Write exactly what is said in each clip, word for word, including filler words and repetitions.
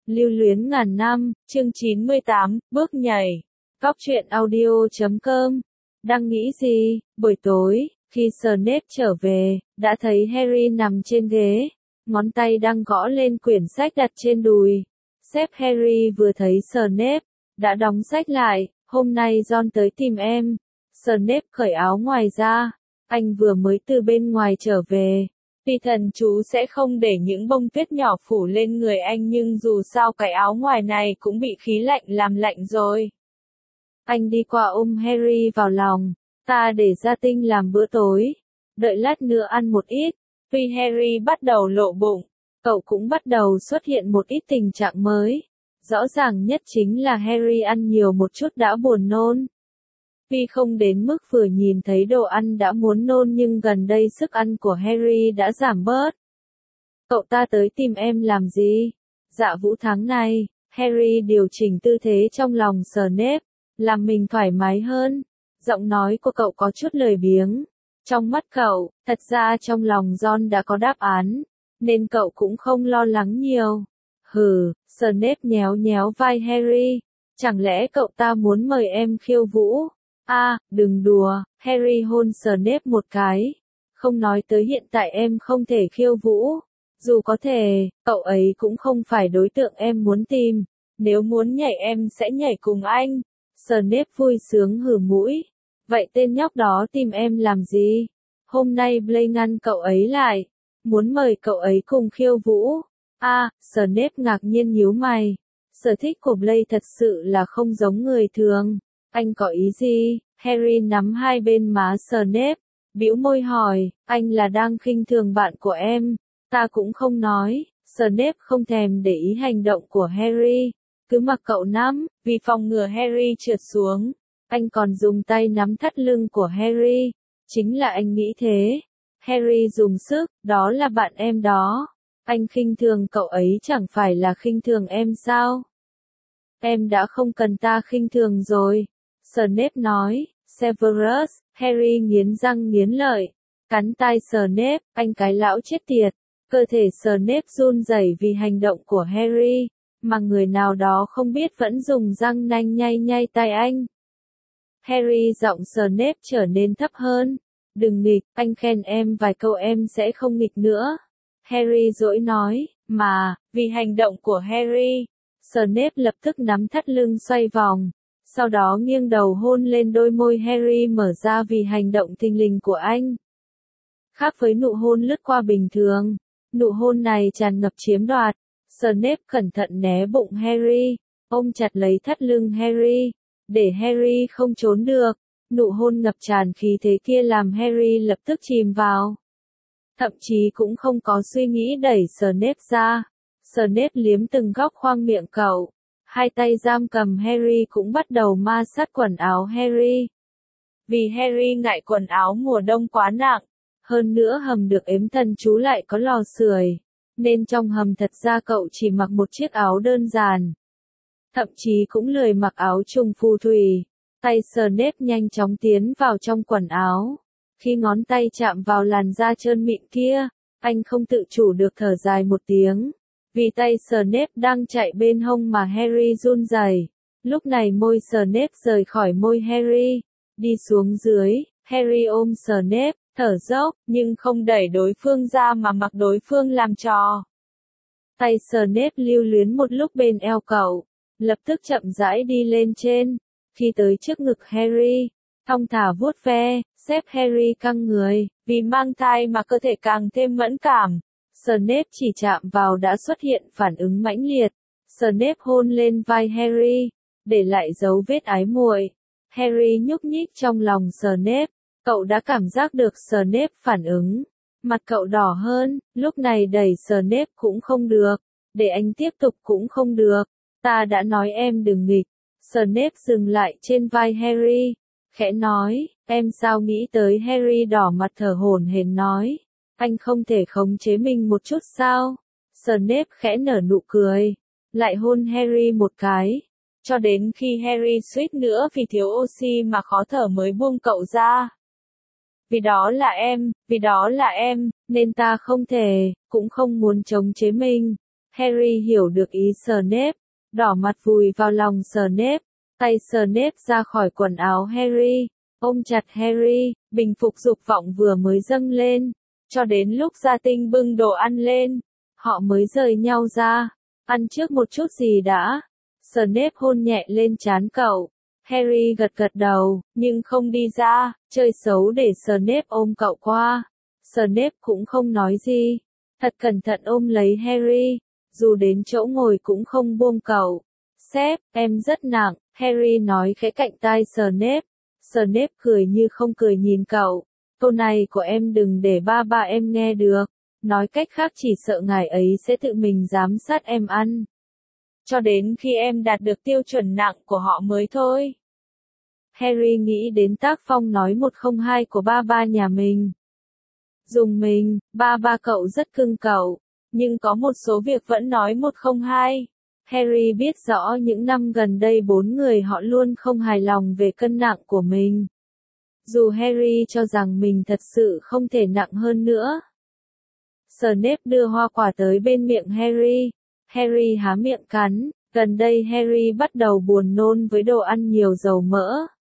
Lưu luyến ngàn năm, chương chín mươi tám, bước nhảy. Cóc truyện audio chấm com. Đang nghĩ gì? Buổi tối, khi Snape trở về, đã thấy Harry nằm trên ghế, ngón tay đang gõ lên quyển sách đặt trên đùi. Sếp Harry vừa thấy Snape, đã đóng sách lại. Hôm nay Ron tới tìm em. Snape cởi áo ngoài ra. Anh vừa mới từ bên ngoài trở về. Tuy thần chú sẽ không để những bông tuyết nhỏ phủ lên người anh, nhưng dù sao cái áo ngoài này cũng bị khí lạnh làm lạnh rồi. Anh đi qua ôm Harry vào lòng. Ta để gia tinh làm bữa tối. Đợi lát nữa ăn một ít. Tuy Harry bắt đầu lộ bụng, cậu cũng bắt đầu xuất hiện một ít tình trạng mới. Rõ ràng nhất chính là Harry ăn nhiều một chút đã buồn nôn. Tuy không đến mức vừa nhìn thấy đồ ăn đã muốn nôn, nhưng gần đây sức ăn của Harry đã giảm bớt. Cậu ta tới tìm em làm gì? Dạ vũ tháng này, Harry điều chỉnh tư thế trong lòng Snape, làm mình thoải mái hơn. Giọng nói của cậu có chút lười biếng. Trong mắt cậu, thật ra trong lòng Ron đã có đáp án, nên cậu cũng không lo lắng nhiều. Hừ, Snape nhéo nhéo vai Harry. Chẳng lẽ cậu ta muốn mời em khiêu vũ? A, à, đừng đùa. Harry hôn Snape một cái. Không nói tới hiện tại em không thể khiêu vũ. Dù có thể, cậu ấy cũng không phải đối tượng em muốn tìm. Nếu muốn nhảy em sẽ nhảy cùng anh. Snape vui sướng hừ mũi. Vậy tên nhóc đó tìm em làm gì? Hôm nay Blaine ngăn cậu ấy lại. Muốn mời cậu ấy cùng khiêu vũ. A, à, Snape ngạc nhiên nhíu mày. Sở thích của Blaine thật sự là không giống người thường. Anh có ý gì? Harry nắm hai bên má Snape, bĩu môi hỏi, anh là đang khinh thường bạn của em. Ta cũng không nói. Snape không thèm để ý hành động của Harry, cứ mặc cậu nắm, vì phòng ngừa Harry trượt xuống. Anh còn dùng tay nắm thắt lưng của Harry. Chính là anh nghĩ thế. Harry dùng sức, đó là bạn em đó. Anh khinh thường cậu ấy chẳng phải là khinh thường em sao? Em đã không cần ta khinh thường rồi. Snape nói. Severus. Harry nghiến răng nghiến lợi, cắn tai Snape. Anh cái lão chết tiệt. Cơ thể Snape run rẩy vì hành động của Harry, mà người nào đó không biết vẫn dùng răng nanh nhay nhay tai anh. Harry giọng Snape trở nên thấp hơn. Đừng nghịch, anh khen em vài câu em sẽ không nghịch nữa. Harry dỗi nói, mà, vì hành động của Harry. Snape lập tức nắm thắt lưng xoay vòng, sau đó nghiêng đầu hôn lên đôi môi Harry mở ra vì hành động thình lình của anh. Khác với nụ hôn lướt qua bình thường, nụ hôn này tràn ngập chiếm đoạt. Snape cẩn thận né bụng Harry, ôm chặt lấy thắt lưng Harry, để Harry không trốn được. Nụ hôn ngập tràn khí thế kia làm Harry lập tức chìm vào. Thậm chí cũng không có suy nghĩ đẩy Snape ra. Snape liếm từng góc khoang miệng cậu. Hai tay giam cầm Harry cũng bắt đầu ma sát quần áo Harry. Vì Harry ngại quần áo mùa đông quá nặng. Hơn nữa hầm được ếm thần chú lại có lò sưởi, nên trong hầm thật ra cậu chỉ mặc một chiếc áo đơn giản. Thậm chí cũng lười mặc áo trùng phù thủy. Tay Snape nhanh chóng tiến vào trong quần áo. Khi ngón tay chạm vào làn da trơn mịn kia, anh không tự chủ được thở dài một tiếng. Vì tay Snape đang chạy bên hông mà Harry run rẩy. Lúc này môi Snape rời khỏi môi Harry, đi xuống dưới. Harry ôm Snape, thở dốc, nhưng không đẩy đối phương ra mà mặc đối phương làm trò. Tay Snape lưu luyến một lúc bên eo cậu, lập tức chậm rãi đi lên trên. Khi tới trước ngực Harry, thong thả vuốt ve, xếp Harry căng người, vì mang thai mà cơ thể càng thêm mẫn cảm. Snape chỉ chạm vào đã xuất hiện phản ứng mãnh liệt. Snape hôn lên vai Harry, để lại dấu vết ái muội. Harry nhúc nhích trong lòng Snape, cậu đã cảm giác được Snape phản ứng. Mặt cậu đỏ hơn, lúc này đẩy Snape cũng không được, để anh tiếp tục cũng không được. Ta đã nói em đừng nghịch. Snape dừng lại trên vai Harry, khẽ nói, em sao nghĩ tới? Harry đỏ mặt thở hổn hển nói, anh không thể khống chế mình một chút sao? Snape khẽ nở nụ cười, lại hôn Harry một cái, cho đến khi Harry suýt nữa vì thiếu oxy mà khó thở mới buông cậu ra. Vì đó là em, vì đó là em, nên ta không thể, cũng không muốn chống chế mình. Harry hiểu được ý Snape, đỏ mặt vùi vào lòng Snape, tay Snape ra khỏi quần áo Harry, ôm chặt Harry, bình phục dục vọng vừa mới dâng lên, cho đến lúc Gia Tinh bưng đồ ăn lên, họ mới rời nhau ra, ăn trước một chút gì đã. Snape hôn nhẹ lên trán cậu. Harry gật gật đầu, nhưng không đi ra, chơi xấu để Snape ôm cậu qua. Snape cũng không nói gì, thật cẩn thận ôm lấy Harry, dù đến chỗ ngồi cũng không buông cậu. Sếp, em rất nặng, Harry nói khẽ cạnh tai Snape. Snape cười như không cười nhìn cậu. Câu này của em đừng để ba ba em nghe được. Nói cách khác chỉ sợ ngài ấy sẽ tự mình giám sát em ăn. Cho đến khi em đạt được tiêu chuẩn nặng của họ mới thôi. Harry nghĩ đến tác phong nói một không hai của ba ba nhà mình. Dùng mình, ba ba cậu rất cưng cậu, nhưng có một số việc vẫn nói một không hai. Harry biết rõ những năm gần đây bốn người họ luôn không hài lòng về cân nặng của mình. Dù Harry cho rằng mình thật sự không thể nặng hơn nữa. Snape đưa hoa quả tới bên miệng Harry. Harry há miệng cắn, gần đây Harry bắt đầu buồn nôn với đồ ăn nhiều dầu mỡ.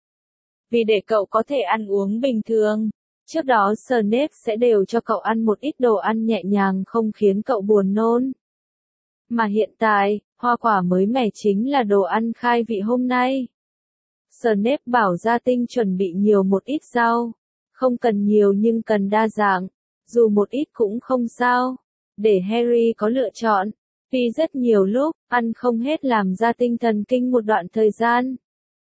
Vì để cậu có thể ăn uống bình thường, trước đó Snape sẽ đều cho cậu ăn một ít đồ ăn nhẹ nhàng không khiến cậu buồn nôn. Mà hiện tại, hoa quả mới mẻ chính là đồ ăn khai vị hôm nay. Snape bảo Gia Tinh chuẩn bị nhiều một ít rau. Không cần nhiều nhưng cần đa dạng. Dù một ít cũng không sao. Để Harry có lựa chọn. Vì rất nhiều lúc, ăn không hết làm Gia Tinh thần kinh một đoạn thời gian.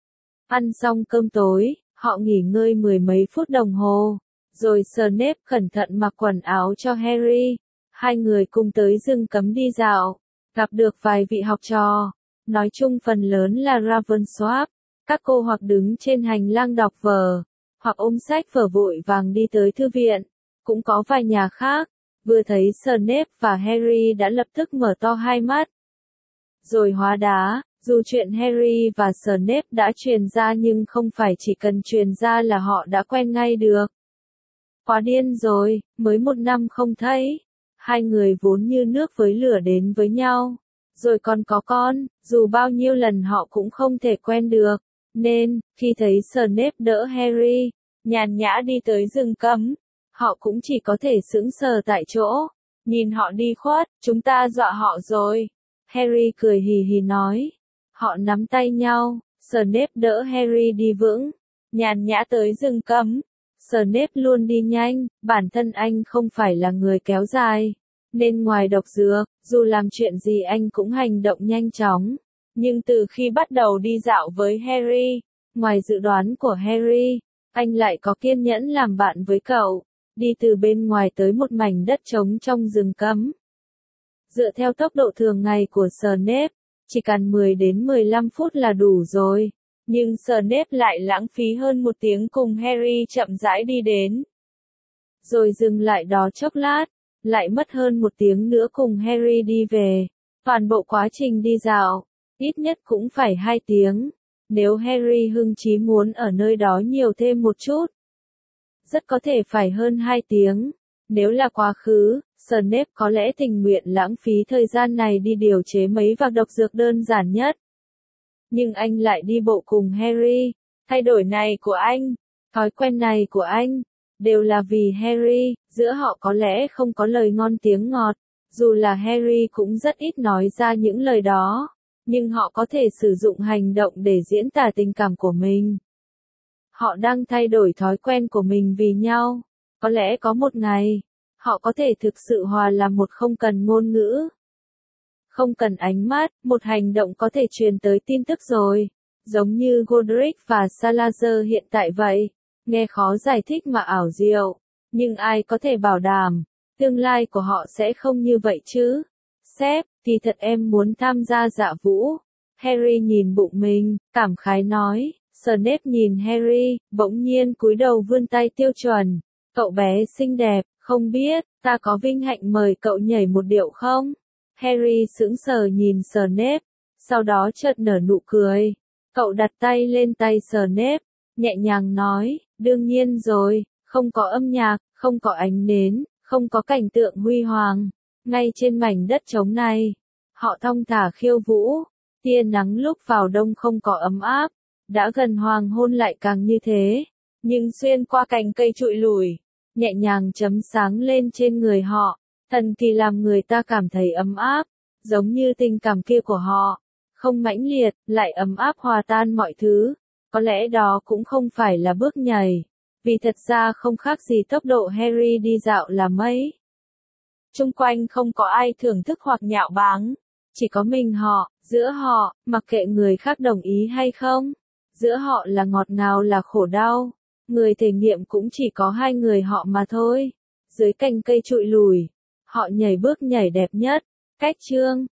Ăn xong cơm tối, họ nghỉ ngơi mười mấy phút đồng hồ. Rồi Snape cẩn thận mặc quần áo cho Harry. Hai người cùng tới rừng cấm đi dạo. Gặp được vài vị học trò. Nói chung phần lớn là Ravensworth. Các cô hoặc đứng trên hành lang đọc vở, hoặc ôm sách vở vội vàng đi tới thư viện. Cũng có vài nhà khác, vừa thấy Snape và Harry đã lập tức mở to hai mắt. Rồi hóa đá, dù chuyện Harry và Snape đã truyền ra nhưng không phải chỉ cần truyền ra là họ đã quen ngay được. Quá điên rồi, mới một năm không thấy. Hai người vốn như nước với lửa đến với nhau. Rồi còn có con, dù bao nhiêu lần họ cũng không thể quen được. Nên, khi thấy Snape đỡ Harry, nhàn nhã đi tới rừng cấm, họ cũng chỉ có thể sững sờ tại chỗ. Nhìn họ đi khuất, chúng ta dọa họ rồi. Harry cười hì hì nói. Họ nắm tay nhau, Snape đỡ Harry đi vững, nhàn nhã tới rừng cấm. Snape luôn đi nhanh, bản thân anh không phải là người kéo dài. Nên ngoài độc dược, dù làm chuyện gì anh cũng hành động nhanh chóng. Nhưng từ khi bắt đầu đi dạo với Harry, ngoài dự đoán của Harry, anh lại có kiên nhẫn làm bạn với cậu, đi từ bên ngoài tới một mảnh đất trống trong rừng cấm. Dựa theo tốc độ thường ngày của Snape, chỉ cần mười đến mười lăm phút là đủ rồi. Nhưng Snape lại lãng phí hơn một tiếng cùng Harry chậm rãi đi đến. Rồi dừng lại đó chốc lát, lại mất hơn một tiếng nữa cùng Harry đi về. Toàn bộ quá trình đi dạo, ít nhất cũng phải hai tiếng. Nếu Harry hưng chí muốn ở nơi đó nhiều thêm một chút, rất có thể phải hơn hai tiếng. Nếu là quá khứ, Snape có lẽ tình nguyện lãng phí thời gian này đi điều chế mấy vạc độc dược đơn giản nhất. Nhưng anh lại đi bộ cùng Harry. Thay đổi này của anh, thói quen này của anh, đều là vì Harry. Giữa họ có lẽ không có lời ngon tiếng ngọt, dù là Harry cũng rất ít nói ra những lời đó. Nhưng họ có thể sử dụng hành động để diễn tả tình cảm của mình. Họ đang thay đổi thói quen của mình vì nhau. Có lẽ có một ngày, họ có thể thực sự hòa làm một không cần ngôn ngữ. Không cần ánh mắt, một hành động có thể truyền tới tin tức rồi. Giống như Godric và Salazar hiện tại vậy. Nghe khó giải thích mà ảo diệu. Nhưng ai có thể bảo đảm, tương lai của họ sẽ không như vậy chứ? Sếp, thì thật em muốn tham gia dạ vũ. Harry nhìn bụng mình, cảm khái nói. Snape nhìn Harry, bỗng nhiên cúi đầu vươn tay tiêu chuẩn. Cậu bé xinh đẹp, không biết, ta có vinh hạnh mời cậu nhảy một điệu không? Harry sững sờ nhìn Snape, sau đó chợt nở nụ cười. Cậu đặt tay lên tay Snape, nhẹ nhàng nói, đương nhiên rồi, không có âm nhạc, không có ánh nến, không có cảnh tượng huy hoàng. Ngay trên mảnh đất trống này, Họ thong thả khiêu vũ, tia nắng lúc vào đông không có ấm áp, đã gần hoàng hôn lại càng như thế, nhưng xuyên qua cành cây trụi lủi, nhẹ nhàng chấm sáng lên trên người họ, thần kỳ làm người ta cảm thấy ấm áp, giống như tình cảm kia của họ, không mãnh liệt, lại ấm áp hòa tan mọi thứ. Có lẽ đó cũng không phải là bước nhảy, vì thật ra không khác gì tốc độ Harry đi dạo là mấy. Chung quanh không có ai thưởng thức hoặc nhạo báng, chỉ có mình họ, giữa họ, mặc kệ người khác đồng ý hay không, giữa họ là ngọt ngào là khổ đau, người thể nghiệm cũng chỉ có hai người họ mà thôi. Dưới cành cây trụi lùi, họ nhảy bước nhảy đẹp nhất, cách chương.